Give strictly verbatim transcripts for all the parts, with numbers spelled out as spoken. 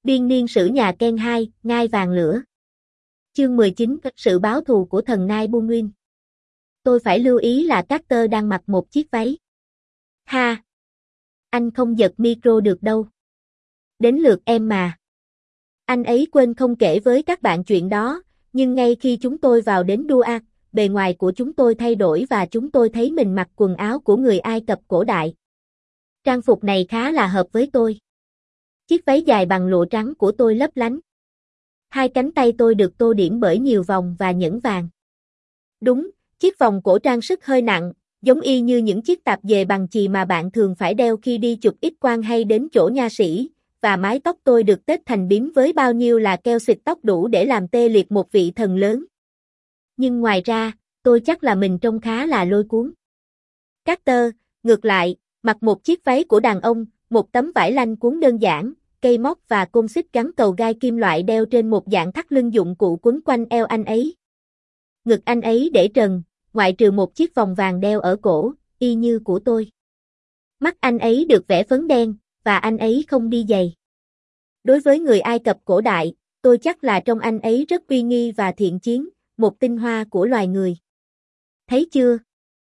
Biên niên sử nhà Ken hai, ngai vàng lửa. Chương mười chín, sự báo thù của thần nai Bu Nguyên. Tôi phải lưu ý là Carter đang mặc một chiếc váy. Ha! Anh không giật micro được đâu. Đến lượt em mà. Anh ấy quên không kể với các bạn chuyện đó, nhưng ngay khi chúng tôi vào đến Duat, bề ngoài của chúng tôi thay đổi và chúng tôi thấy mình mặc quần áo của người Ai Cập cổ đại. Trang phục này khá là hợp với tôi. Chiếc váy dài bằng lụa trắng của tôi lấp lánh. Hai cánh tay tôi được tô điểm bởi nhiều vòng và nhẫn vàng. Đúng, chiếc vòng cổ trang sức hơi nặng, giống y như những chiếc tạp dề bằng chì mà bạn thường phải đeo khi đi chụp X quang hay đến chỗ nha sĩ, và mái tóc tôi được tết thành bím với bao nhiêu là keo xịt tóc đủ để làm tê liệt một vị thần lớn. Nhưng ngoài ra, tôi chắc là mình trông khá là lôi cuốn. Carter, ngược lại, mặc một chiếc váy của đàn ông, một tấm vải lanh cuốn đơn giản, cây móc và côn xích gắn cầu gai kim loại đeo trên một dạng thắt lưng dụng cụ quấn quanh eo anh ấy. Ngực anh ấy để trần, ngoại trừ một chiếc vòng vàng đeo ở cổ, y như của tôi. Mắt anh ấy được vẽ phấn đen, và anh ấy không đi giày. Đối với người Ai Cập cổ đại, tôi chắc là trông anh ấy rất uy nghi và thiện chiến, một tinh hoa của loài người. Thấy chưa?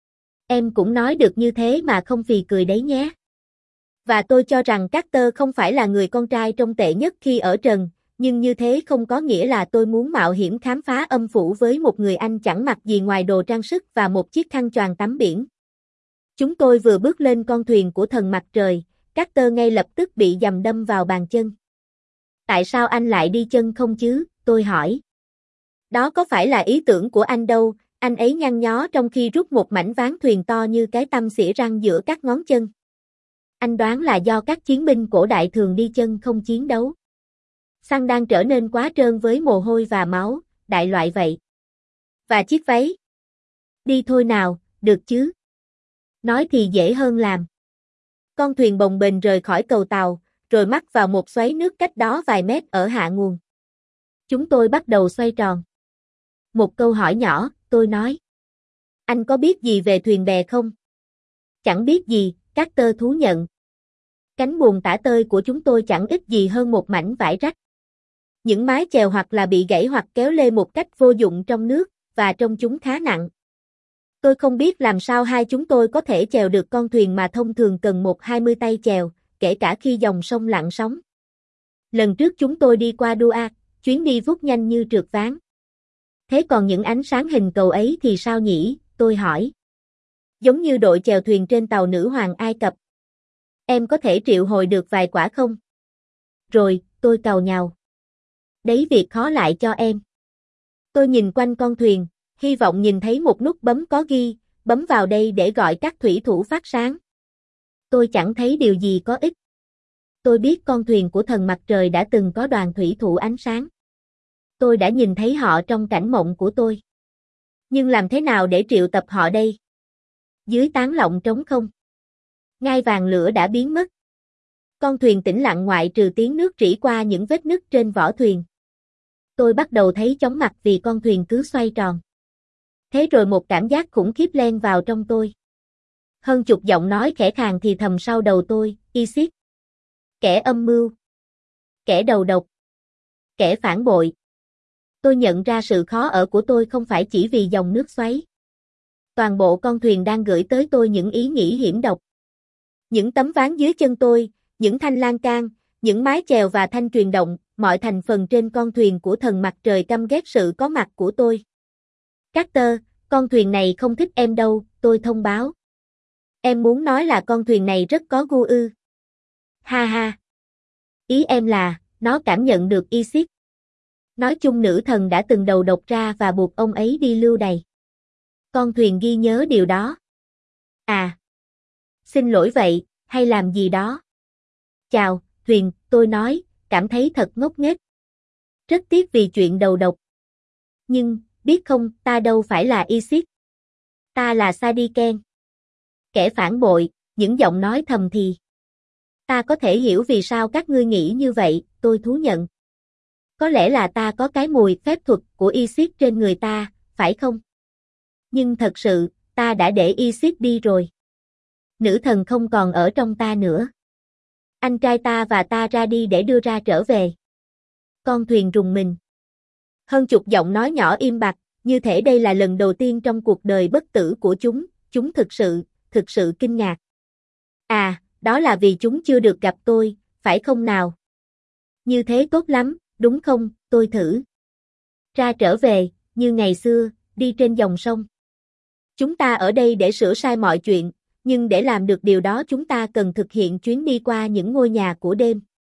Em cũng nói được như thế mà không phì cười đấy nhé. Và tôi cho rằng Carter không phải là người con trai trông tệ nhất khi ở trần, nhưng như thế không có nghĩa là tôi muốn mạo hiểm khám phá âm phủ với một người anh chẳng mặc gì ngoài đồ trang sức và một chiếc khăn choàng tắm biển. Chúng tôi vừa bước lên con thuyền của thần mặt trời, Carter ngay lập tức bị giầm đâm vào bàn chân. Tại sao anh lại đi chân không chứ, tôi hỏi. Đó có phải là ý tưởng của anh đâu, anh ấy nhăn nhó trong khi rút một mảnh ván thuyền to như cái tăm xỉa răng giữa các ngón chân. Anh đoán là do các chiến binh cổ đại thường đi chân không chiến đấu. Xăng đang trở nên quá trơn với mồ hôi và máu, đại loại vậy. Và chiếc váy? Đi thôi nào, được chứ? Nói thì dễ hơn làm. Con thuyền bồng bềnh rời khỏi cầu tàu, rồi mắc vào một xoáy nước cách đó vài mét ở hạ nguồn. Chúng tôi bắt đầu xoay tròn. Một câu hỏi nhỏ, tôi nói. Anh có biết gì về thuyền bè không? Chẳng biết gì, Carter thú nhận. Cánh buồm tả tơi của chúng tôi chẳng ít gì hơn một mảnh vải rách. Những mái chèo hoặc là bị gãy hoặc kéo lê một cách vô dụng trong nước, và trông chúng khá nặng. Tôi không biết làm sao hai chúng tôi có thể chèo được con thuyền mà thông thường cần một hai mươi tay chèo, kể cả khi dòng sông lặng sóng. Lần trước chúng tôi đi qua Duat, chuyến đi vút nhanh như trượt ván. Thế còn những ánh sáng hình cầu ấy thì sao nhỉ, tôi hỏi. Giống như đội chèo thuyền trên tàu nữ hoàng Ai Cập. Em có thể triệu hồi được vài quả không? Rồi, tôi càu nhàu. Đấy việc khó lại cho em. Tôi nhìn quanh con thuyền, hy vọng nhìn thấy một nút bấm có ghi, bấm vào đây để gọi các thủy thủ phát sáng. Tôi chẳng thấy điều gì có ích. Tôi biết con thuyền của thần mặt trời đã từng có đoàn thủy thủ ánh sáng. Tôi đã nhìn thấy họ trong cảnh mộng của tôi. Nhưng làm thế nào để triệu tập họ đây? Dưới tán lọng trống không. Ngai vàng lửa đã biến mất. Con thuyền tĩnh lặng ngoại trừ tiếng nước rỉ qua những vết nứt trên vỏ thuyền. Tôi bắt đầu thấy chóng mặt vì con thuyền cứ xoay tròn. Thế rồi một cảm giác khủng khiếp len vào trong tôi. Hơn chục giọng nói khẽ khàng thì thầm sau đầu tôi, Isis. Kẻ âm mưu. Kẻ đầu độc. Kẻ phản bội. Tôi nhận ra sự khó ở của tôi không phải chỉ vì dòng nước xoáy. Toàn bộ con thuyền đang gửi tới tôi những ý nghĩ hiểm độc. Những tấm ván dưới chân tôi, những thanh lan can, những mái chèo và thanh truyền động, mọi thành phần trên con thuyền của thần mặt trời căm ghét sự có mặt của tôi. Carter, con thuyền này không thích em đâu, tôi thông báo. Em muốn nói là con thuyền này rất có gu ư. Ha ha. Ý em là, nó cảm nhận được Isis. Nói chung nữ thần đã từng đầu độc ra và buộc ông ấy đi lưu đày. Con thuyền ghi nhớ điều đó. À. Xin lỗi vậy, hay làm gì đó. Chào, thuyền, tôi nói, cảm thấy thật ngốc nghếch. Rất tiếc vì chuyện đầu độc. Nhưng, biết không, ta đâu phải là Isis. Ta là Sadiken. Kẻ phản bội, những giọng nói thầm thì. Ta có thể hiểu vì sao các ngươi nghĩ như vậy, tôi thú nhận. Có lẽ là ta có cái mùi phép thuật của Isis trên người ta, phải không? Nhưng thật sự, ta đã để Isis đi rồi. Nữ thần không còn ở trong ta nữa. Anh trai ta và ta ra đi để đưa ra trở về. Con thuyền rùng mình. Hơn chục giọng nói nhỏ im bặt, như thể đây là lần đầu tiên trong cuộc đời bất tử của chúng, chúng thực sự, thực sự kinh ngạc. À, đó là vì chúng chưa được gặp tôi, phải không nào? Như thế tốt lắm, đúng không, tôi thử. Ra trở về, như ngày xưa, đi trên dòng sông. Chúng ta ở đây để sửa sai mọi chuyện, nhưng để làm được điều đó chúng ta cần thực hiện chuyến đi qua những ngôi nhà của đêm.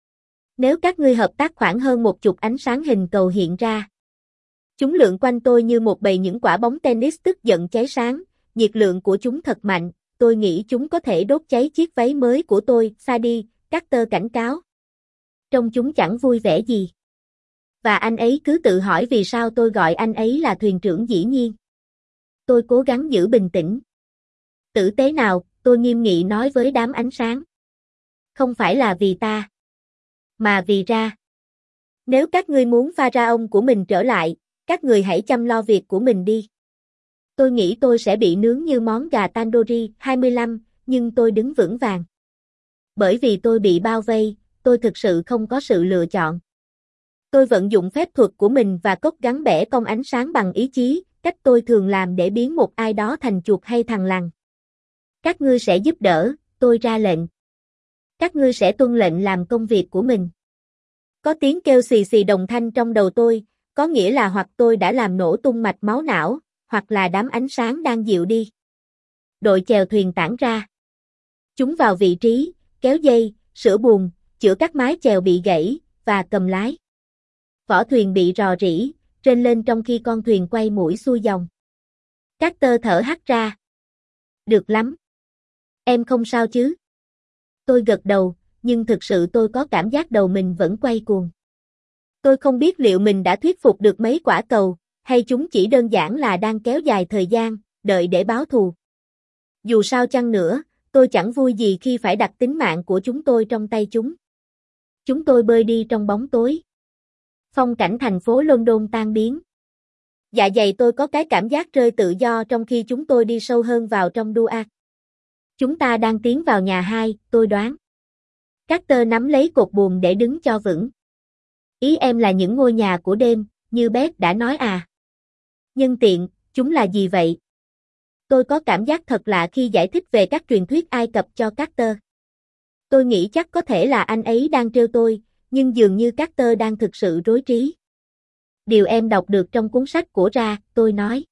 Nếu các ngươi hợp tác khoảng hơn một chục ánh sáng hình cầu hiện ra. Chúng lượn quanh tôi như một bầy những quả bóng tennis tức giận cháy sáng, nhiệt lượng của chúng thật mạnh, tôi nghĩ chúng có thể đốt cháy chiếc váy mới của tôi, xa đi, Carter cảnh cáo. Trông chúng chẳng vui vẻ gì. Và anh ấy cứ tự hỏi vì sao tôi gọi anh ấy là thuyền trưởng dĩ nhiên. Tôi cố gắng giữ bình tĩnh. Tử tế nào, tôi nghiêm nghị nói với đám ánh sáng. Không phải là vì ta, mà vì Ra. Nếu các ngươi muốn Pharaoh của mình trở lại, các người hãy chăm lo việc của mình đi. Tôi nghĩ tôi sẽ bị nướng như món gà tandoori hai mươi lăm, nhưng tôi đứng vững vàng. Bởi vì tôi bị bao vây, tôi thực sự không có sự lựa chọn. Tôi vận dụng phép thuật của mình và cốc gắn bẻ cong ánh sáng bằng ý chí, cách tôi thường làm để biến một ai đó thành chuột hay thằn lằn. Các ngươi sẽ giúp đỡ, tôi ra lệnh. Các ngươi sẽ tuân lệnh làm công việc của mình. Có tiếng kêu xì xì đồng thanh trong đầu tôi, có nghĩa là hoặc tôi đã làm nổ tung mạch máu não, hoặc là đám ánh sáng đang dịu đi. Đội chèo thuyền tản ra. Chúng vào vị trí, kéo dây, sửa buồm, chữa các mái chèo bị gãy, và cầm lái. Vỏ thuyền bị rò rỉ, trên lên trong khi con thuyền quay mũi xuôi dòng. Carter thở hắt ra. Được lắm. Em không sao chứ? Tôi gật đầu, nhưng thực sự tôi có cảm giác đầu mình vẫn quay cuồng. Tôi không biết liệu mình đã thuyết phục được mấy quả cầu, hay chúng chỉ đơn giản là đang kéo dài thời gian, đợi để báo thù. Dù sao chăng nữa, tôi chẳng vui gì khi phải đặt tính mạng của chúng tôi trong tay chúng. Chúng tôi bơi đi trong bóng tối. Phong cảnh thành phố London tan biến. Dạ dày tôi có cái cảm giác rơi tự do trong khi chúng tôi đi sâu hơn vào trong Duat. Chúng ta đang tiến vào nhà hai, tôi đoán. Carter nắm lấy cột buồm để đứng cho vững. Ý em là những ngôi nhà của đêm, như Beth đã nói à. Nhân tiện, chúng là gì vậy? Tôi có cảm giác thật lạ khi giải thích về các truyền thuyết Ai Cập cho Carter. Tôi nghĩ chắc có thể là anh ấy đang trêu tôi, nhưng dường như Carter đang thực sự rối trí. Điều em đọc được trong cuốn sách của Ra, tôi nói.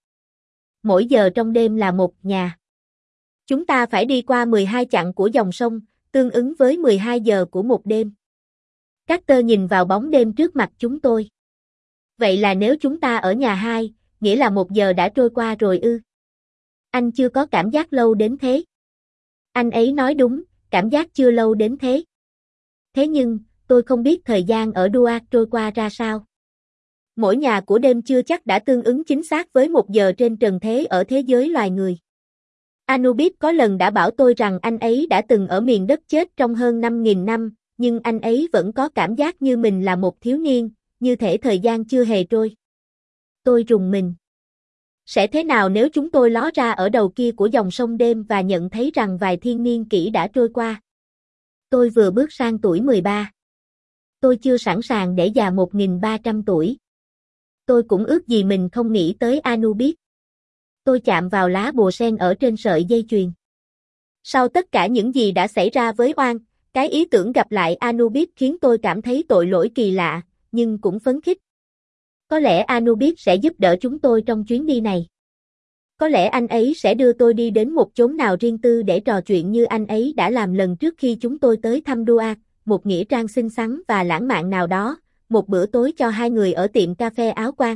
Mỗi giờ trong đêm là một nhà. Chúng ta phải đi qua mười hai chặng của dòng sông, tương ứng với mười hai giờ của một đêm. Carter nhìn vào bóng đêm trước mặt chúng tôi. Vậy là nếu chúng ta ở nhà hai, nghĩa là một giờ đã trôi qua rồi ư? Anh chưa có cảm giác lâu đến thế. Anh ấy nói đúng, cảm giác chưa lâu đến thế. Thế nhưng, tôi không biết thời gian ở Duat trôi qua ra sao. Mỗi nhà của đêm chưa chắc đã tương ứng chính xác với một giờ trên trần thế ở thế giới loài người. Anubis có lần đã bảo tôi rằng anh ấy đã từng ở miền đất chết trong hơn năm nghìn năm, nhưng anh ấy vẫn có cảm giác như mình là một thiếu niên, như thể thời gian chưa hề trôi. Tôi rùng mình. Sẽ thế nào nếu chúng tôi ló ra ở đầu kia của dòng sông đêm và nhận thấy rằng vài thiên niên kỷ đã trôi qua? Tôi vừa bước sang tuổi mười ba. Tôi chưa sẵn sàng để già một nghìn ba trăm tuổi. Tôi cũng ước gì mình không nghĩ tới Anubis. Tôi chạm vào lá bùa sen ở trên sợi dây chuyền. Sau tất cả những gì đã xảy ra với Oan, cái ý tưởng gặp lại Anubis khiến tôi cảm thấy tội lỗi kỳ lạ, nhưng cũng phấn khích. Có lẽ Anubis sẽ giúp đỡ chúng tôi trong chuyến đi này. Có lẽ anh ấy sẽ đưa tôi đi đến một chốn nào riêng tư để trò chuyện như anh ấy đã làm lần trước khi chúng tôi tới thăm Duat, một nghĩa trang xinh xắn và lãng mạn nào đó, một bữa tối cho hai người ở tiệm cà phê áo quan.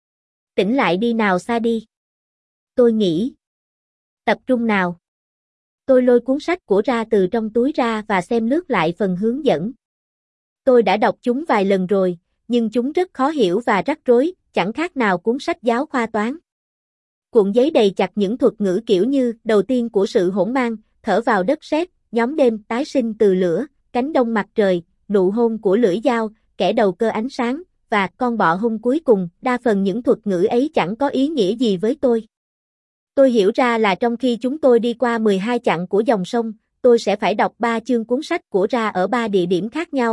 Tỉnh lại đi nào Sa đi. Tôi nghĩ. Tập trung nào. Tôi lôi cuốn sách của Ra từ trong túi ra và xem lướt lại phần hướng dẫn. Tôi đã đọc chúng vài lần rồi, nhưng chúng rất khó hiểu và rắc rối, chẳng khác nào cuốn sách giáo khoa toán. Cuộn giấy đầy chặt những thuật ngữ kiểu như đầu tiên của sự hỗn mang, thở vào đất sét, nhóm đêm, tái sinh từ lửa, cánh đông mặt trời, nụ hôn của lưỡi dao, kẻ đầu cơ ánh sáng, và con bọ hung cuối cùng, đa phần những thuật ngữ ấy chẳng có ý nghĩa gì với tôi. Tôi hiểu ra là trong khi chúng tôi đi qua mười hai chặng của dòng sông, tôi sẽ phải đọc ba chương cuốn sách của Ra ở ba địa điểm khác nhau,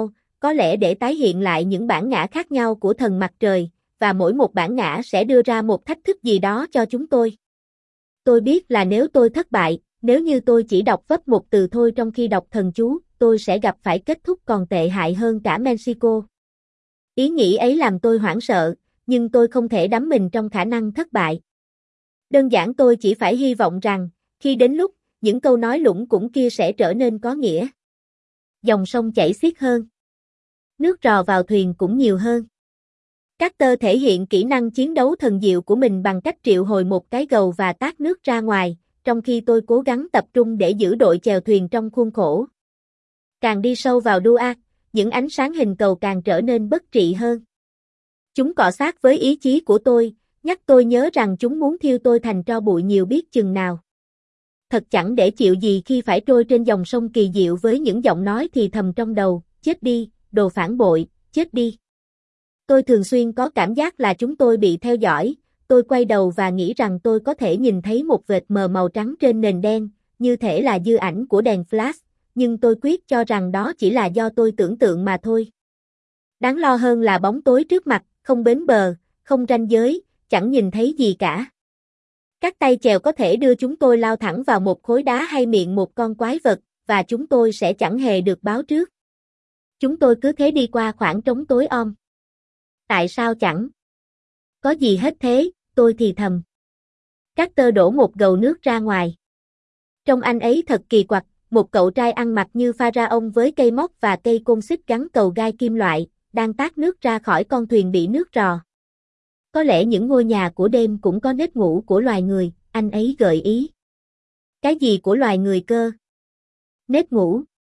có lẽ để tái hiện lại những bản ngã khác nhau của thần mặt trời, và mỗi một bản ngã sẽ đưa ra một thách thức gì đó cho chúng tôi. Tôi biết là nếu tôi thất bại, nếu như tôi chỉ đọc vấp một từ thôi trong khi đọc thần chú, tôi sẽ gặp phải kết thúc còn tệ hại hơn cả Mexico. Ý nghĩ ấy làm tôi hoảng sợ, nhưng tôi không thể đắm mình trong khả năng thất bại. Đơn giản tôi chỉ phải hy vọng rằng, khi đến lúc, những câu nói lủng củng kia sẽ trở nên có nghĩa. Dòng sông chảy xiết hơn. Nước rò vào thuyền cũng nhiều hơn. Carter thể hiện kỹ năng chiến đấu thần diệu của mình bằng cách triệu hồi một cái gầu và tát nước ra ngoài, trong khi tôi cố gắng tập trung để giữ đội chèo thuyền trong khuôn khổ. Càng đi sâu vào Duat, những ánh sáng hình cầu càng trở nên bất trị hơn. Chúng cọ sát với ý chí của tôi, nhắc tôi nhớ rằng chúng muốn thiêu tôi thành tro bụi nhiều biết chừng nào. Thật chẳng để chịu gì khi phải trôi trên dòng sông kỳ diệu với những giọng nói thì thầm trong đầu, chết đi, đồ phản bội, chết đi. Tôi thường xuyên có cảm giác là chúng tôi bị theo dõi, tôi quay đầu và nghĩ rằng tôi có thể nhìn thấy một vệt mờ màu trắng trên nền đen, như thể là dư ảnh của đèn flash, nhưng tôi quyết cho rằng đó chỉ là do tôi tưởng tượng mà thôi. Đáng lo hơn là bóng tối trước mặt, không bến bờ, không ranh giới, chẳng nhìn thấy gì cả. Các tay chèo có thể đưa chúng tôi lao thẳng vào một khối đá hay miệng một con quái vật, và chúng tôi sẽ chẳng hề được báo trước. Chúng tôi cứ thế đi qua khoảng trống tối om. Tại sao chẳng có gì hết thế, tôi thì thầm. Carter đổ một gầu nước ra ngoài. Trông anh ấy thật kỳ quặc, một cậu trai ăn mặc như pharaoh với cây móc và cây côn xích gắn cầu gai kim loại, đang tát nước ra khỏi con thuyền bị nước rò. Có lẽ những ngôi nhà của đêm cũng có nếp ngủ của loài người, anh ấy gợi ý. Cái gì của loài người cơ? Nếp ngủ.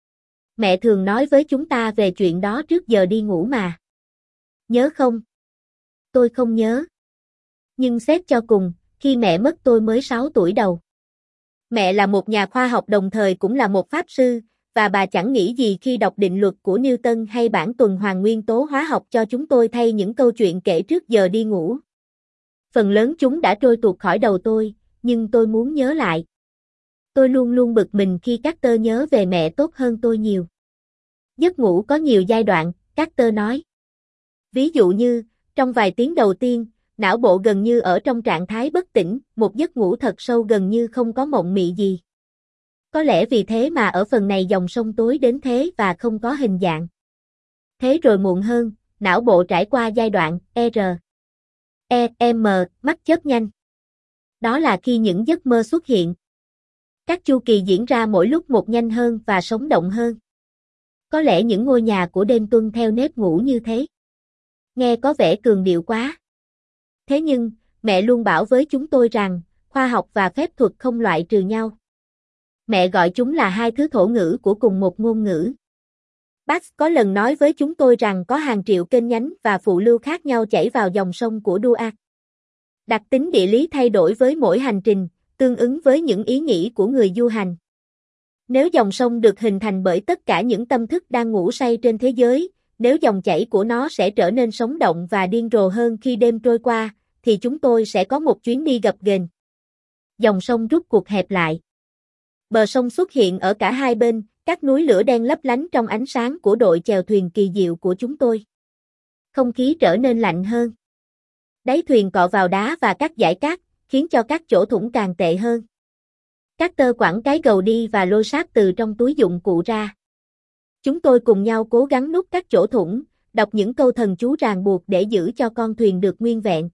Mẹ thường nói với chúng ta về chuyện đó trước giờ đi ngủ mà. Nhớ không? Tôi không nhớ. Nhưng xét cho cùng, khi mẹ mất tôi mới sáu tuổi đầu. Mẹ là một nhà khoa học đồng thời cũng là một pháp sư, và bà chẳng nghĩ gì khi đọc định luật của Newton hay bản tuần hoàn nguyên tố hóa học cho chúng tôi thay những câu chuyện kể trước giờ đi ngủ. Phần lớn chúng đã trôi tuột khỏi đầu tôi, nhưng tôi muốn nhớ lại. Tôi luôn luôn bực mình khi Carter nhớ về mẹ tốt hơn tôi nhiều. Giấc ngủ có nhiều giai đoạn, Carter nói. Ví dụ như, trong vài tiếng đầu tiên, não bộ gần như ở trong trạng thái bất tỉnh, một giấc ngủ thật sâu gần như không có mộng mị gì. Có lẽ vì thế mà ở phần này dòng sông tối đến thế và không có hình dạng. Thế rồi muộn hơn, não bộ trải qua giai đoạn R, E, M, mắt chớp nhanh. Đó là khi những giấc mơ xuất hiện. Các chu kỳ diễn ra mỗi lúc một nhanh hơn và sống động hơn. Có lẽ những ngôi nhà của đêm tuân theo nếp ngủ như thế. Nghe có vẻ cường điệu quá. Thế nhưng, mẹ luôn bảo với chúng tôi rằng, khoa học và phép thuật không loại trừ nhau. Mẹ gọi chúng là hai thứ thổ ngữ của cùng một ngôn ngữ. Bax có lần nói với chúng tôi rằng có hàng triệu kênh nhánh và phụ lưu khác nhau chảy vào dòng sông của Duat. Đặc tính địa lý thay đổi với mỗi hành trình, tương ứng với những ý nghĩ của người du hành. Nếu dòng sông được hình thành bởi tất cả những tâm thức đang ngủ say trên thế giới, nếu dòng chảy của nó sẽ trở nên sống động và điên rồ hơn khi đêm trôi qua, thì chúng tôi sẽ có một chuyến đi gập ghềnh. Dòng sông rút cuộc hẹp lại. Bờ sông xuất hiện ở cả hai bên, các núi lửa đen lấp lánh trong ánh sáng của đội chèo thuyền kỳ diệu của chúng tôi. Không khí trở nên lạnh hơn. Đáy thuyền cọ vào đá và các dải cát, khiến cho các chỗ thủng càng tệ hơn. Carter quẳng cái gầu đi và lôi sáp từ trong túi dụng cụ ra. Chúng tôi cùng nhau cố gắng nút các chỗ thủng, đọc những câu thần chú ràng buộc để giữ cho con thuyền được nguyên vẹn.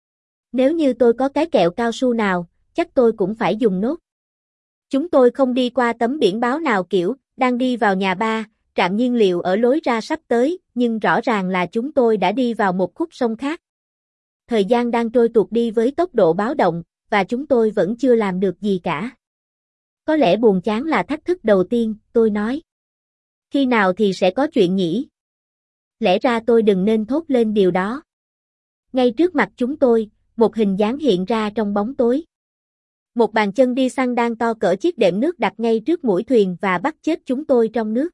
Nếu như tôi có cái kẹo cao su nào, chắc tôi cũng phải dùng nốt. Chúng tôi không đi qua tấm biển báo nào kiểu, đang đi vào nhà ba, trạm nhiên liệu ở lối ra sắp tới, nhưng rõ ràng là chúng tôi đã đi vào một khúc sông khác. Thời gian đang trôi tuột đi với tốc độ báo động, và chúng tôi vẫn chưa làm được gì cả. Có lẽ buồn chán là thách thức đầu tiên, tôi nói. Khi nào thì sẽ có chuyện nhỉ? Lẽ ra tôi đừng nên thốt lên điều đó. Ngay trước mặt chúng tôi, một hình dáng hiện ra trong bóng tối. Một bàn chân đi săn đang to cỡ chiếc đệm nước đặt ngay trước mũi thuyền và bắt chết chúng tôi trong nước.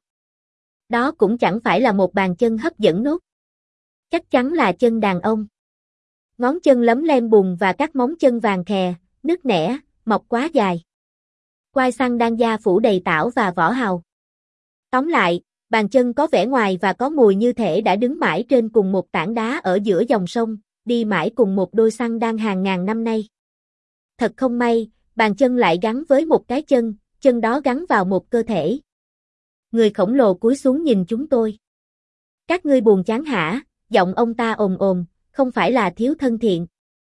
Đó cũng chẳng phải là một bàn chân hấp dẫn nốt. Chắc chắn là chân đàn ông. Ngón chân lấm lem bùn và các móng chân vàng khè, nứt nẻ, mọc quá dài. Quai săn đang da phủ đầy tảo và vỏ hào. Tóm lại, bàn chân có vẻ ngoài và có mùi như thể đã đứng mãi trên cùng một tảng đá ở giữa dòng sông, đi mãi cùng một đôi xăng đang hàng ngàn năm nay. Thật không may, bàn chân lại gắn với một cái chân, chân đó gắn vào một cơ thể. Người khổng lồ cúi xuống nhìn chúng tôi. Các ngươi buồn chán hả? Giọng ông ta ồm ồm, không phải là thiếu thân thiện.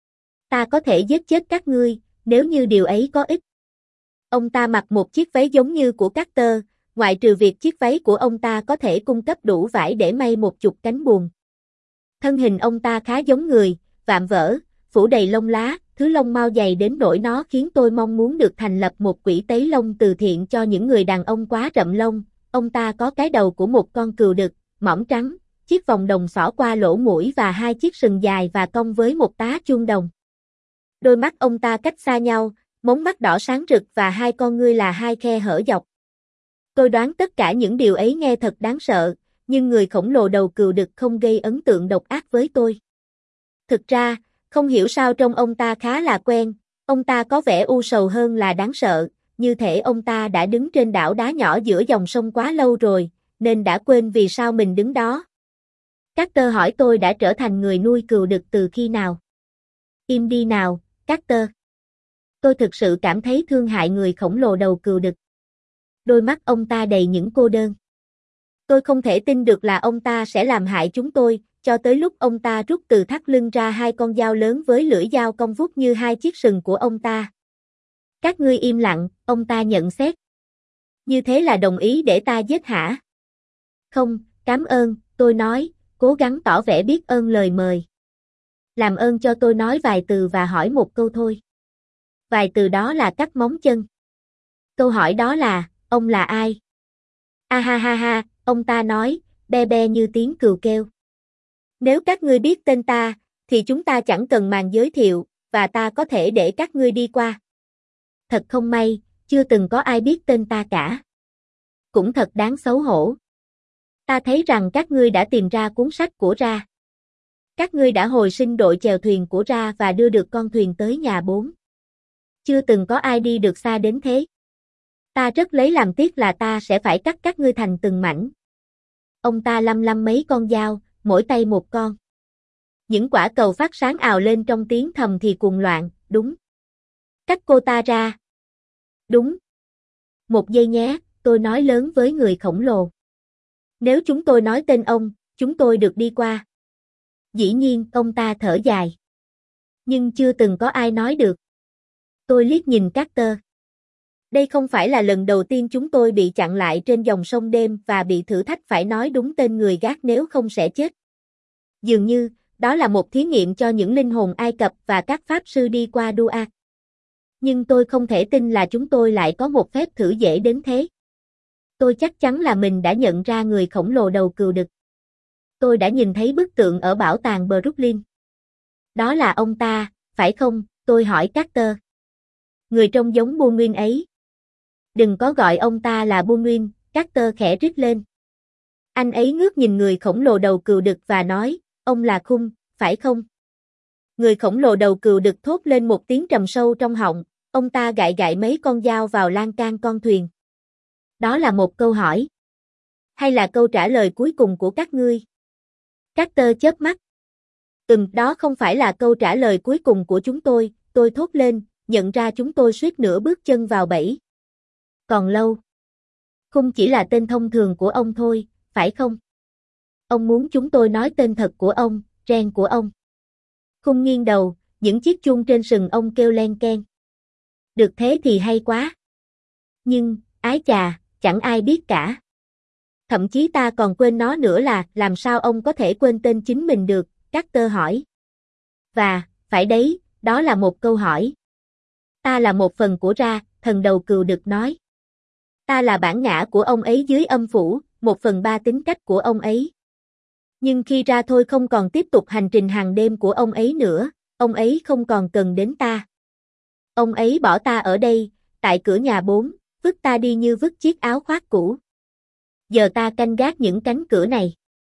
Ta có thể giết chết các ngươi, nếu như điều ấy có ích. Ông ta mặc một chiếc váy giống như của Carter, ngoại trừ việc chiếc váy của ông ta có thể cung cấp đủ vải để may một chục cánh buồm. Thân hình ông ta khá giống người, vạm vỡ, phủ đầy lông lá, thứ lông mao dày đến nỗi nó khiến tôi mong muốn được thành lập một quỹ tấy lông từ thiện cho những người đàn ông quá rậm lông. Ông ta có cái đầu của một con cừu đực, mỏng trắng, chiếc vòng đồng xỏ qua lỗ mũi và hai chiếc sừng dài và cong với một tá chuông đồng. Đôi mắt ông ta cách xa nhau, mống mắt đỏ sáng rực và hai con ngươi là hai khe hở dọc. Tôi đoán tất cả những điều ấy nghe thật đáng sợ, nhưng người khổng lồ đầu cừu đực không gây ấn tượng độc ác với tôi. Thực ra, không hiểu sao trông ông ta khá là quen, ông ta có vẻ u sầu hơn là đáng sợ, như thể ông ta đã đứng trên đảo đá nhỏ giữa dòng sông quá lâu rồi, nên đã quên vì sao mình đứng đó. Carter hỏi tôi đã trở thành người nuôi cừu đực từ khi nào. Im đi nào, Carter. Tôi thực sự cảm thấy thương hại người khổng lồ đầu cừu đực. Đôi mắt ông ta đầy những cô đơn. Tôi không thể tin được là ông ta sẽ làm hại chúng tôi, cho tới lúc ông ta rút từ thắt lưng ra hai con dao lớn với lưỡi dao cong vút như hai chiếc sừng của ông ta. Các ngươi im lặng, ông ta nhận xét. Như thế là đồng ý để ta giết hả? Không, cảm ơn, tôi nói, cố gắng tỏ vẻ biết ơn lời mời. Làm ơn cho tôi nói vài từ và hỏi một câu thôi. Vài từ đó là cắt móng chân. Câu hỏi đó là, ông là ai? A ha ha ha, ông ta nói, be be như tiếng cừu kêu. Nếu các ngươi biết tên ta, thì chúng ta chẳng cần màn giới thiệu, và ta có thể để các ngươi đi qua. Thật không may, chưa từng có ai biết tên ta cả. Cũng thật đáng xấu hổ. Ta thấy rằng các ngươi đã tìm ra cuốn sách của Ra. Các ngươi đã hồi sinh đội chèo thuyền của Ra và đưa được con thuyền tới nhà bốn. Chưa từng có ai đi được xa đến thế. Ta rất lấy làm tiếc là ta sẽ phải cắt các ngươi thành từng mảnh. Ông ta lăm lăm mấy con dao, mỗi tay một con. Những quả cầu phát sáng ào lên trong tiếng thầm thì cuồng loạn, đúng. Cắt cô ta ra. Đúng. Một giây nhé, tôi nói lớn với người khổng lồ. Nếu chúng tôi nói tên ông, chúng tôi được đi qua. Dĩ nhiên, ông ta thở dài. Nhưng chưa từng có ai nói được. Tôi liếc nhìn Carter. Đây không phải là lần đầu tiên chúng tôi bị chặn lại trên dòng sông đêm và bị thử thách phải nói đúng tên người gác nếu không sẽ chết. Dường như, đó là một thí nghiệm cho những linh hồn Ai Cập và các pháp sư đi qua Duat. Nhưng tôi không thể tin là chúng tôi lại có một phép thử dễ đến thế. Tôi chắc chắn là mình đã nhận ra người khổng lồ đầu cừu đực. Tôi đã nhìn thấy bức tượng ở bảo tàng Brooklyn. Đó là ông ta, phải không? Tôi hỏi Carter. Người trông giống Bunwin ấy. Đừng có gọi ông ta là Bunwin, Carter khẽ rít lên. Anh ấy ngước nhìn người khổng lồ đầu cừu đực và nói, ông là Khung, phải không? Người khổng lồ đầu cừu đực thốt lên một tiếng trầm sâu trong họng, ông ta gại gại mấy con dao vào lan can con thuyền. Đó là một câu hỏi. Hay là câu trả lời cuối cùng của các ngươi? Carter chớp mắt. Ừm, đó không phải là câu trả lời cuối cùng của chúng tôi, tôi thốt lên, nhận ra chúng tôi suýt nữa bước chân vào bẫy. Còn lâu. Khung chỉ là tên thông thường của ông thôi, phải không? Ông muốn chúng tôi nói tên thật của ông, Ren của ông. Khung nghiêng đầu, những chiếc chuông trên sừng ông kêu len keng. Được thế thì hay quá. Nhưng, ái chà, chẳng ai biết cả. Thậm chí ta còn quên nó nữa là, làm sao ông có thể quên tên chính mình được, Carter hỏi. Và, phải đấy, đó là một câu hỏi. Ta là một phần của Ra, thần đầu cừu đực nói. Ta là bản ngã của ông ấy dưới âm phủ, một phần ba tính cách của ông ấy. Nhưng khi Ra thôi không còn tiếp tục hành trình hàng đêm của ông ấy nữa, ông ấy không còn cần đến ta. Ông ấy bỏ ta ở đây, tại cửa nhà bốn, vứt ta đi như vứt chiếc áo khoác cũ. Giờ ta canh gác những cánh cửa này.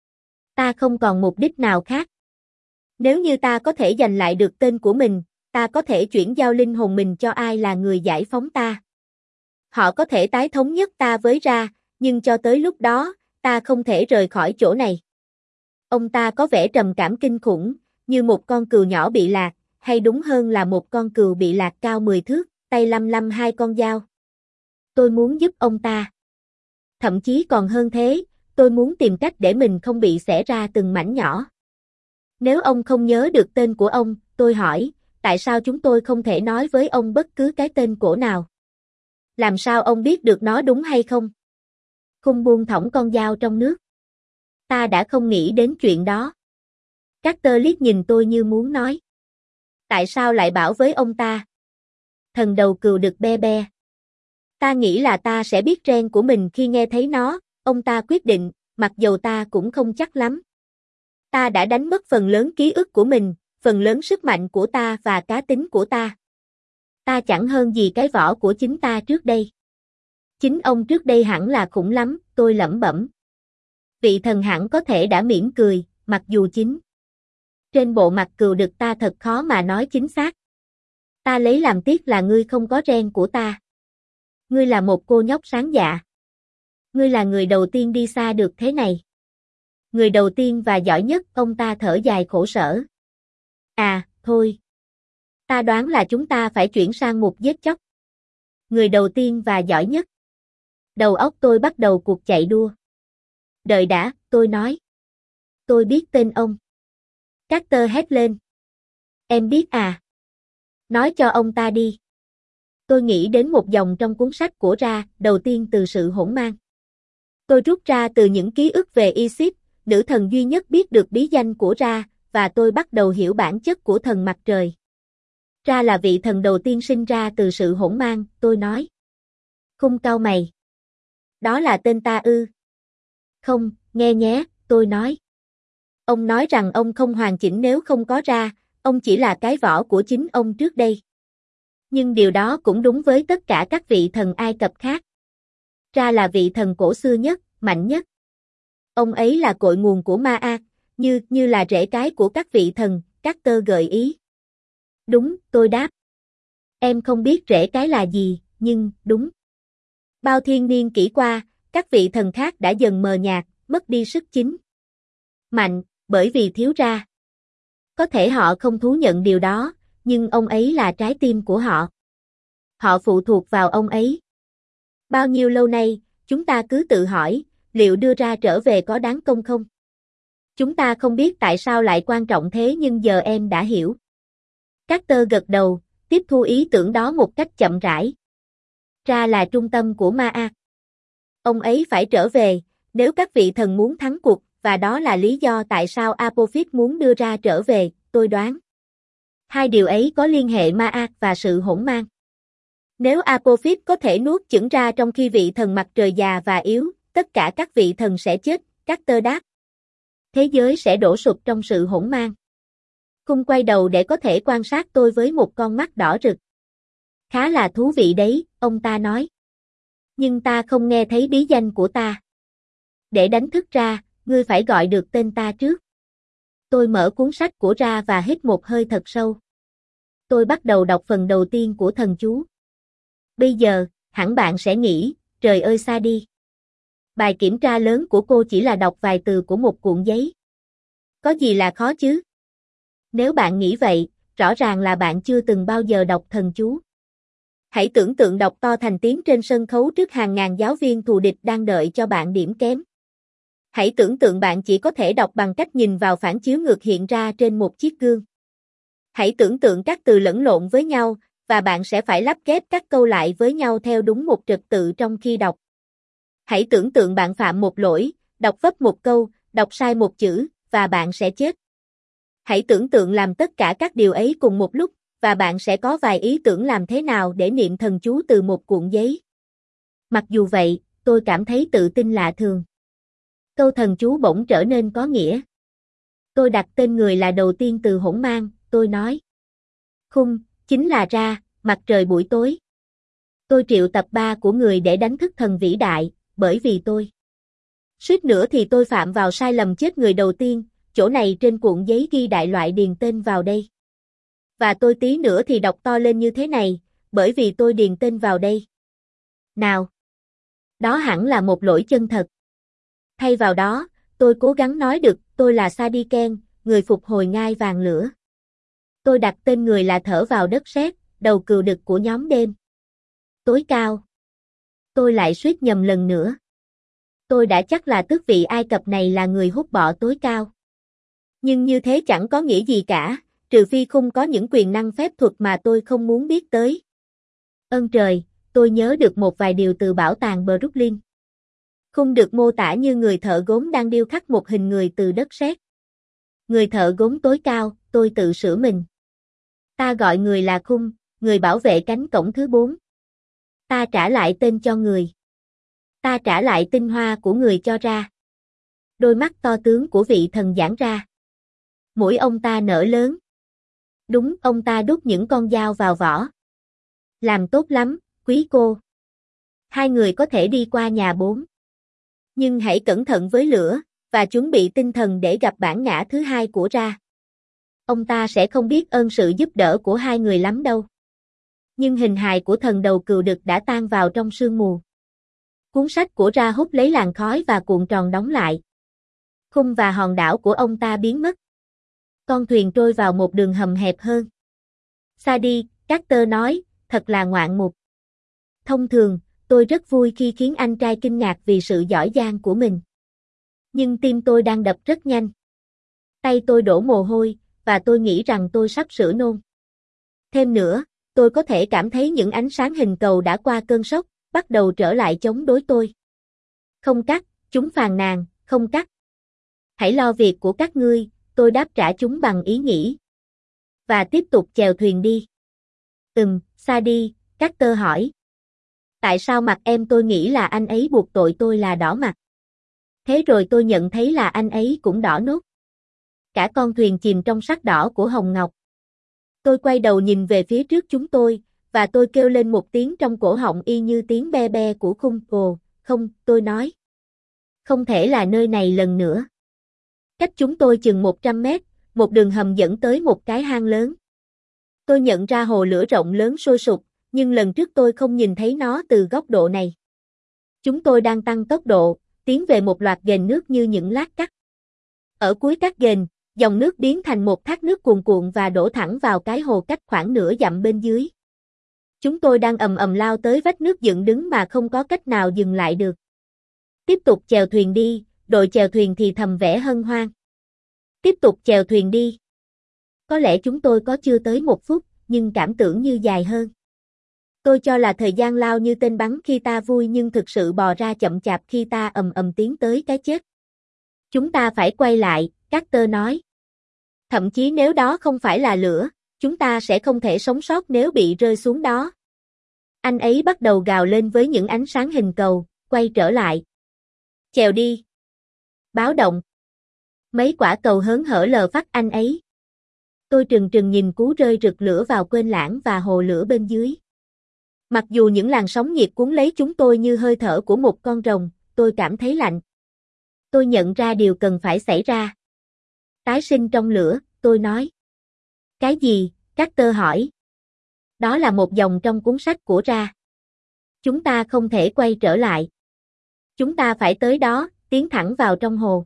Ta không còn mục đích nào khác. Nếu như ta có thể giành lại được tên của mình, ta có thể chuyển giao linh hồn mình cho ai là người giải phóng ta. Họ có thể tái thống nhất ta với Ra, nhưng cho tới lúc đó, ta không thể rời khỏi chỗ này. Ông ta có vẻ trầm cảm kinh khủng, như một con cừu nhỏ bị lạc, hay đúng hơn là một con cừu bị lạc cao mười thước, tay lăm lăm hai con dao. Tôi muốn giúp ông ta. Thậm chí còn hơn thế, tôi muốn tìm cách để mình không bị xẻ ra từng mảnh nhỏ. Nếu ông không nhớ được tên của ông, tôi hỏi, tại sao chúng tôi không thể nói với ông bất cứ cái tên cổ nào? Làm sao ông biết được nó đúng hay không? Khung buông thõng con dao trong nước. Ta đã không nghĩ đến chuyện đó. Carter liếc nhìn tôi như muốn nói. Tại sao lại bảo với ông ta? Thần đầu cừu đực be be. Ta nghĩ là ta sẽ biết gen của mình khi nghe thấy nó, ông ta quyết định, mặc dầu ta cũng không chắc lắm. Ta đã đánh mất phần lớn ký ức của mình, phần lớn sức mạnh của ta và cá tính của ta. Ta chẳng hơn gì cái vỏ của chính ta trước đây. Chính ông trước đây hẳn là khủng lắm, tôi lẩm bẩm. Vị thần hẳn có thể đã mỉm cười, mặc dù chính. Trên bộ mặt cừu đực ta thật khó mà nói chính xác. Ta lấy làm tiếc là ngươi không có gen của ta. Ngươi là một cô nhóc sáng dạ. Ngươi là người đầu tiên đi xa được thế này. Người đầu tiên và giỏi nhất, ông ta thở dài khổ sở. À, thôi. Ta đoán là chúng ta phải chuyển sang một giết chóc. Người đầu tiên và giỏi nhất. Đầu óc tôi bắt đầu cuộc chạy đua. Đợi đã, tôi nói. Tôi biết tên ông. Carter hét lên. Em biết à? Nói cho ông ta đi. Tôi nghĩ đến một dòng trong cuốn sách của Ra, đầu tiên từ sự hỗn mang. Tôi rút ra từ những ký ức về Isis, nữ thần duy nhất biết được bí danh của Ra, và tôi bắt đầu hiểu bản chất của thần mặt trời. Ra là vị thần đầu tiên sinh ra từ sự hỗn mang, tôi nói. Khung cau mày. Đó là tên ta ư? Không, nghe nhé, tôi nói. Ông nói rằng ông không hoàn chỉnh nếu không có Ra, ông chỉ là cái vỏ của chính ông trước đây. Nhưng điều đó cũng đúng với tất cả các vị thần Ai Cập khác. Ra là vị thần cổ xưa nhất, mạnh nhất. Ông ấy là cội nguồn của Ma-a, như, như là rễ cái của các vị thần, Carter gợi ý. Đúng, tôi đáp. Em không biết rễ cái là gì, nhưng, đúng. Bao thiên niên kỷ qua, các vị thần khác đã dần mờ nhạt, mất đi sức chính. Mạnh, bởi vì thiếu Ra. Có thể họ không thú nhận điều đó, nhưng ông ấy là trái tim của họ. Họ phụ thuộc vào ông ấy. Bao nhiêu lâu nay, chúng ta cứ tự hỏi, liệu đưa Ra trở về có đáng công không? Chúng ta không biết tại sao lại quan trọng thế nhưng giờ em đã hiểu. Carter gật đầu, tiếp thu ý tưởng đó một cách chậm rãi. Ra là trung tâm của Ma-a. Ông ấy phải trở về, nếu các vị thần muốn thắng cuộc, và đó là lý do tại sao Apophis muốn đưa Ra trở về, tôi đoán. Hai điều ấy có liên hệ Ma-a và sự hỗn mang. Nếu Apophis có thể nuốt chửng Ra trong khi vị thần mặt trời già và yếu, tất cả các vị thần sẽ chết, Carter đáp. Thế giới sẽ đổ sụp trong sự hỗn mang. Khung quay đầu để có thể quan sát tôi với một con mắt đỏ rực. Khá là thú vị đấy, ông ta nói. Nhưng ta không nghe thấy bí danh của ta. Để đánh thức Ra, ngươi phải gọi được tên ta trước. Tôi mở cuốn sách của Ra và hít một hơi thật sâu. Tôi bắt đầu đọc phần đầu tiên của thần chú. Bây giờ, hẳn bạn sẽ nghĩ, trời ơi xa đi. Bài kiểm tra lớn của cô chỉ là đọc vài từ của một cuộn giấy. Có gì là khó chứ? Nếu bạn nghĩ vậy, rõ ràng là bạn chưa từng bao giờ đọc thần chú. Hãy tưởng tượng đọc to thành tiếng trên sân khấu trước hàng ngàn giáo viên thù địch đang đợi cho bạn điểm kém. Hãy tưởng tượng bạn chỉ có thể đọc bằng cách nhìn vào phản chiếu ngược hiện ra trên một chiếc gương. Hãy tưởng tượng các từ lẫn lộn với nhau, và bạn sẽ phải lắp ghép các câu lại với nhau theo đúng một trật tự trong khi đọc. Hãy tưởng tượng bạn phạm một lỗi, đọc vấp một câu, đọc sai một chữ, và bạn sẽ chết. Hãy tưởng tượng làm tất cả các điều ấy cùng một lúc, và bạn sẽ có vài ý tưởng làm thế nào để niệm thần chú từ một cuộn giấy. Mặc dù vậy, tôi cảm thấy tự tin lạ thường. Câu thần chú bỗng trở nên có nghĩa. Tôi đặt tên người là đầu tiên từ hỗn mang, tôi nói. Khung, chính là Ra, mặt trời buổi tối. Tôi triệu tập ba của người để đánh thức thần vĩ đại, bởi vì tôi. Suýt nữa thì tôi phạm vào sai lầm chết người đầu tiên, chỗ này trên cuộn giấy ghi đại loại điền tên vào đây. Và tôi tí nữa thì đọc to lên như thế này, bởi vì tôi điền tên vào đây. Nào! Đó hẳn là một lỗi chân thật. Thay vào đó, tôi cố gắng nói được, tôi là Sadiqen, người phục hồi ngai vàng lửa. Tôi đặt tên người là thở vào đất sét, đầu cừu đực của nhóm đêm tối cao. Tôi lại suýt nhầm lần nữa. Tôi đã chắc là tước vị Ai Cập này là người hút bọ tối cao. Nhưng như thế chẳng có nghĩa gì cả, trừ phi Khung có những quyền năng phép thuật mà tôi không muốn biết tới. Ơn trời, tôi nhớ được một vài điều từ bảo tàng Brooklyn. Khung được mô tả như người thợ gốm đang điêu khắc một hình người từ đất sét. Người thợ gốm tối cao, tôi tự sửa mình. Ta gọi người là Khung, người bảo vệ cánh cổng thứ bốn. Ta trả lại tên cho người. Ta trả lại tinh hoa của người cho ra. Đôi mắt to tướng của vị thần giãn ra. Mũi ông ta nở lớn. Đúng, ông ta đút những con dao vào vỏ. Làm tốt lắm, quý cô. Hai người có thể đi qua nhà bốn. Nhưng hãy cẩn thận với lửa, và chuẩn bị tinh thần để gặp bản ngã thứ hai của Ra. Ông ta sẽ không biết ơn sự giúp đỡ của hai người lắm đâu. Nhưng hình hài của thần đầu cừu đực đã tan vào trong sương mù. Cuốn sách của Ra hút lấy làn khói và cuộn tròn đóng lại. Khung và hòn đảo của ông ta biến mất. Con thuyền trôi vào một đường hầm hẹp hơn. Sadi, Carter nói, thật là ngoạn mục. Thông thường, tôi rất vui khi khiến anh trai kinh ngạc vì sự giỏi giang của mình. Nhưng tim tôi đang đập rất nhanh. Tay tôi đổ mồ hôi, và tôi nghĩ rằng tôi sắp sửa nôn. Thêm nữa, tôi có thể cảm thấy những ánh sáng hình cầu đã qua cơn sốc, bắt đầu trở lại chống đối tôi. Không cắt, chúng phàn nàn, không cắt. Hãy lo việc của các ngươi, tôi đáp trả chúng bằng ý nghĩ. Và tiếp tục chèo thuyền đi. Ừm, Sadi, Carter hỏi. Tại sao mặt em tôi nghĩ là anh ấy buộc tội tôi là đỏ mặt? Thế rồi tôi nhận thấy là anh ấy cũng đỏ nốt. Cả con thuyền chìm trong sắc đỏ của hồng ngọc. Tôi quay đầu nhìn về phía trước chúng tôi, và tôi kêu lên một tiếng trong cổ họng y như tiếng be be của Khung. Ồ, không, tôi nói. Không thể là nơi này lần nữa. Cách chúng tôi chừng một trăm mét, một đường hầm dẫn tới một cái hang lớn. Tôi nhận ra hồ lửa rộng lớn sôi sục, nhưng lần trước tôi không nhìn thấy nó từ góc độ này. Chúng tôi đang tăng tốc độ, tiến về một loạt ghềnh nước như những lát cắt. Ở cuối các ghềnh, dòng nước biến thành một thác nước cuồn cuộn và đổ thẳng vào cái hồ cách khoảng nửa dặm bên dưới. Chúng tôi đang ầm ầm lao tới vách nước dựng đứng mà không có cách nào dừng lại được. Tiếp tục chèo thuyền đi, đội chèo thuyền thì thầm vẻ hân hoan. Tiếp tục chèo thuyền đi. Có lẽ chúng tôi có chưa tới một phút, nhưng cảm tưởng như dài hơn. Tôi cho là thời gian lao như tên bắn khi ta vui nhưng thực sự bò ra chậm chạp khi ta ầm ầm tiến tới cái chết. Chúng ta phải quay lại, Carter nói. Thậm chí nếu đó không phải là lửa, chúng ta sẽ không thể sống sót nếu bị rơi xuống đó. Anh ấy bắt đầu gào lên với những ánh sáng hình cầu, quay trở lại. Chèo đi. Báo động. Mấy quả cầu hớn hở lờ phát anh ấy. Tôi trừng trừng nhìn cú rơi rực lửa vào quên lãng và hồ lửa bên dưới. Mặc dù những làn sóng nhiệt cuốn lấy chúng tôi như hơi thở của một con rồng, tôi cảm thấy lạnh. Tôi nhận ra điều cần phải xảy ra. Tái sinh trong lửa, tôi nói. Cái gì? Carter hỏi. Đó là một dòng trong cuốn sách của Ra. Chúng ta không thể quay trở lại. Chúng ta phải tới đó, tiến thẳng vào trong hồ.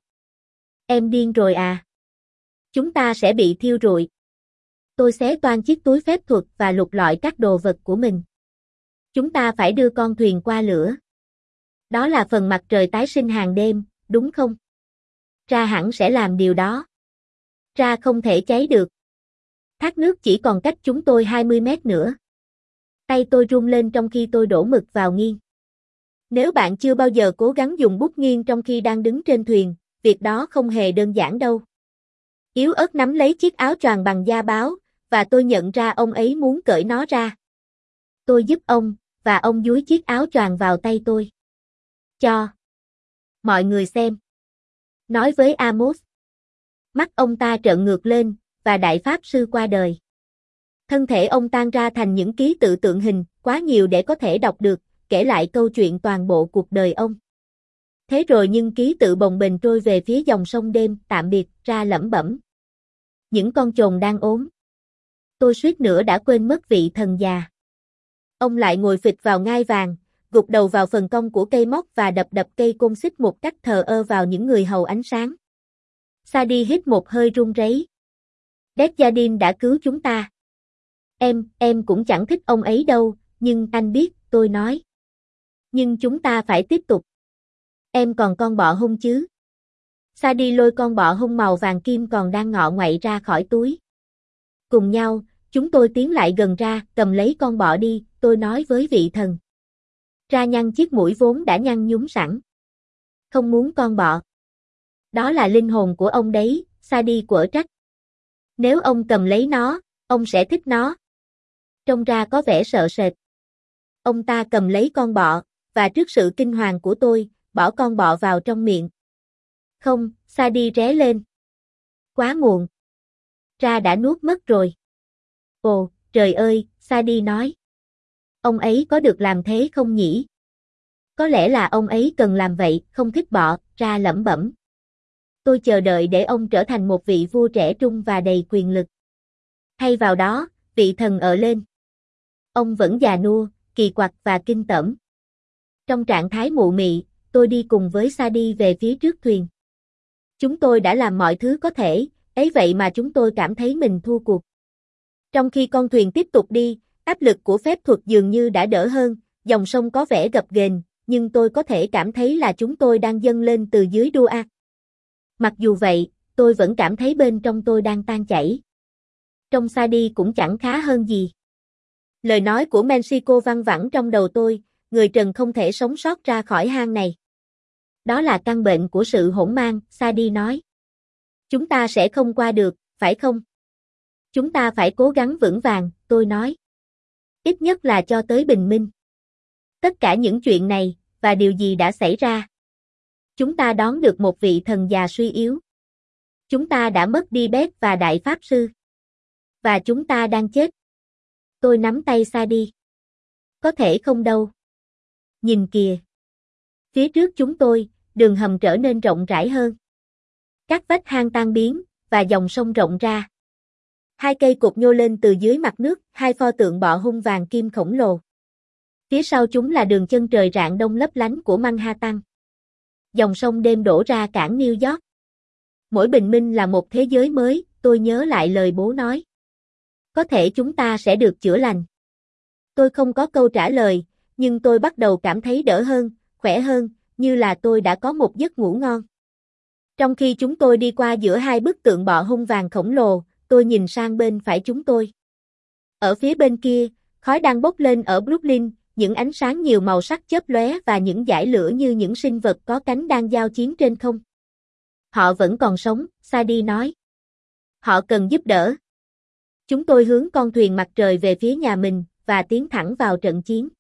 Em điên rồi à? Chúng ta sẽ bị thiêu rụi. Tôi xé toang chiếc túi phép thuật và lục lọi các đồ vật của mình. Chúng ta phải đưa con thuyền qua lửa. Đó là phần mặt trời tái sinh hàng đêm, đúng không? Ra hẳn sẽ làm điều đó. Ra không thể cháy được. Thác nước chỉ còn cách chúng tôi hai mươi mét nữa. Tay tôi run lên trong khi tôi đổ mực vào nghiêng. Nếu bạn chưa bao giờ cố gắng dùng bút nghiêng trong khi đang đứng trên thuyền, việc đó không hề đơn giản đâu. Yếu ớt nắm lấy chiếc áo choàng bằng da báo, và tôi nhận ra ông ấy muốn cởi nó ra. Tôi giúp ông, và ông dúi chiếc áo choàng vào tay tôi. Cho mọi người xem. Nói với Amos. Mắt ông ta trợn ngược lên, và đại pháp sư qua đời. Thân thể ông tan ra thành những ký tự tượng hình, quá nhiều để có thể đọc được, kể lại câu chuyện toàn bộ cuộc đời ông. Thế rồi nhưng ký tự bồng bềnh trôi về phía dòng sông đêm, tạm biệt, Ra lẩm bẩm. Những con chồn đang ốm. Tôi suýt nữa đã quên mất vị thần già. Ông lại ngồi phịch vào ngai vàng, gục đầu vào phần cong của cây móc và đập đập cây côn xích một cách thờ ơ vào những người hầu ánh sáng. Sadie hít một hơi run rẩy. Desjardins đã cứu chúng ta. Em, em cũng chẳng thích ông ấy đâu, nhưng anh biết, tôi nói. Nhưng chúng ta phải tiếp tục. Em còn con bọ hung chứ? Sadie lôi con bọ hung màu vàng kim còn đang ngọ ngoậy ra khỏi túi. Cùng nhau, chúng tôi tiến lại gần ra, cầm lấy con bọ đi, tôi nói với vị thần. Ra nhăn chiếc mũi vốn đã nhăn nhúm sẵn. Không muốn con bọ. Đó là linh hồn của ông đấy, Sadie quở trách. Nếu ông cầm lấy nó, ông sẽ thích nó. Trông ra có vẻ sợ sệt. Ông ta cầm lấy con bọ, và trước sự kinh hoàng của tôi, bỏ con bọ vào trong miệng. Không, Sadie ré lên. Quá muộn. Ra đã nuốt mất rồi. Ồ, trời ơi, Sadie nói. Ông ấy có được làm thế không nhỉ? Có lẽ là ông ấy cần làm vậy, không thích bọ, Ra lẩm bẩm. Tôi chờ đợi để ông trở thành một vị vua trẻ trung và đầy quyền lực. Thay vào đó, vị thần ợ lên. Ông vẫn già nua, kỳ quặc và kinh tởm. Trong trạng thái mụ mị, tôi đi cùng với Sadie về phía trước thuyền. Chúng tôi đã làm mọi thứ có thể, ấy vậy mà chúng tôi cảm thấy mình thua cuộc. Trong khi con thuyền tiếp tục đi, áp lực của phép thuật dường như đã đỡ hơn, dòng sông có vẻ gập ghềnh, nhưng tôi có thể cảm thấy là chúng tôi đang dâng lên từ dưới đua ác. Mặc dù vậy, tôi vẫn cảm thấy bên trong tôi đang tan chảy. Trong Sadie cũng chẳng khá hơn gì. Lời nói của Mexico văng vẳng trong đầu tôi, người trần không thể sống sót ra khỏi hang này. Đó là căn bệnh của sự hỗn mang, Sadie nói. Chúng ta sẽ không qua được, phải không? Chúng ta phải cố gắng vững vàng, tôi nói. Ít nhất là cho tới bình minh. Tất cả những chuyện này, và điều gì đã xảy ra? Chúng ta đón được một vị thần già suy yếu. Chúng ta đã mất đi Beth và Đại Pháp Sư. Và chúng ta đang chết. Tôi nắm tay Sadie. Có thể không đâu. Nhìn kìa. Phía trước chúng tôi, đường hầm trở nên rộng rãi hơn. Các vách hang tan biến, và dòng sông rộng ra. Hai cây cột nhô lên từ dưới mặt nước, hai pho tượng bọ hung vàng kim khổng lồ. Phía sau chúng là đường chân trời rạng đông lấp lánh của Manhattan. Dòng sông đêm đổ ra cảng New York. Mỗi bình minh là một thế giới mới, tôi nhớ lại lời bố nói. Có thể chúng ta sẽ được chữa lành. Tôi không có câu trả lời, nhưng tôi bắt đầu cảm thấy đỡ hơn, khỏe hơn, như là tôi đã có một giấc ngủ ngon. Trong khi chúng tôi đi qua giữa hai bức tượng bọ hung vàng khổng lồ, tôi nhìn sang bên phải chúng tôi. Ở phía bên kia, khói đang bốc lên ở Brooklyn, những ánh sáng nhiều màu sắc chớp lóe và những dải lửa như những sinh vật có cánh đang giao chiến trên không. Họ vẫn còn sống, Sadie nói. Họ cần giúp đỡ. Chúng tôi hướng con thuyền mặt trời về phía nhà mình, và tiến thẳng vào trận chiến.